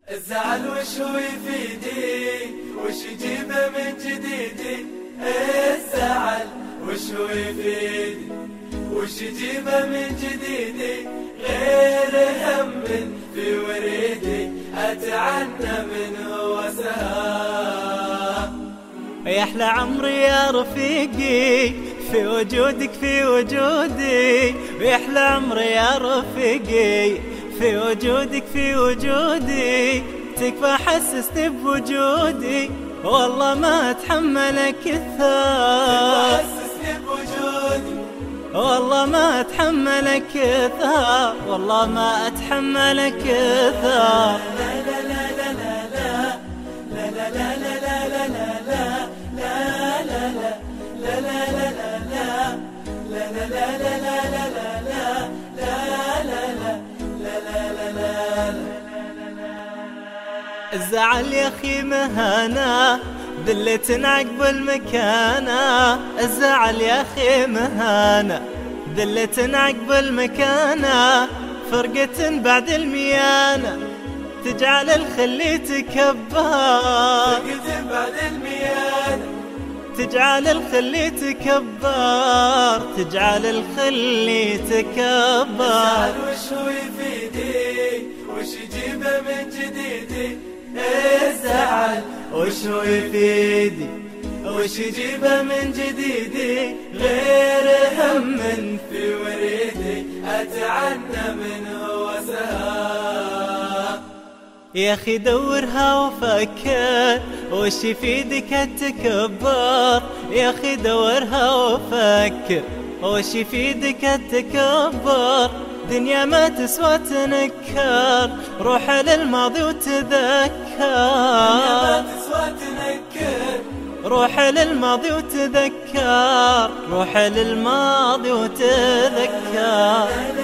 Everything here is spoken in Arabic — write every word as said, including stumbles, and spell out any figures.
الزعل وش هو يفيدي وش يجيبه من جديدي؟ الزعل وش هو يفيدي وش يجيبه من جديدي؟ غير هم في وريدي أتعنى منه وسهام. يا أحلى عمري يا رفيقي في وجودك في وجودي، يا أحلى عمري يا رفيقي في وجودك في وجودي، تكفى حسسني بوجودي والله ما أتحملك الثار، حسسني بوجودي والله ما أتحملك الثار، والله ما أتحملك الثار. الزعل يا أخي مهانة ذلة عقب المكانة، الزعل يا أخي مهانة ذلة عقب المكانة، فرقة بعد الميانة تجعل الخل يتكبر، فرقة بعد الميانة تجعل الخل يتكبر، تجعل الخل يتكبر. الزعل وش هو يفيدي وش يجيبه من جديدي؟ الزعل وش هو يفيدي وش يجيبه من جديدي؟ غير هم في وريدي أتعنى منه وسهام. يا أخي دورها وفكر وش يفيدك التكبر، يا أخي دورها وفكر وش يفيدك التكبر، دنيا ما تسوى تنكر، روح للماضي وتذكر، دنيا ما تسوى تنكر، روح للماضي وتذكر، روح للماضي وتذكر.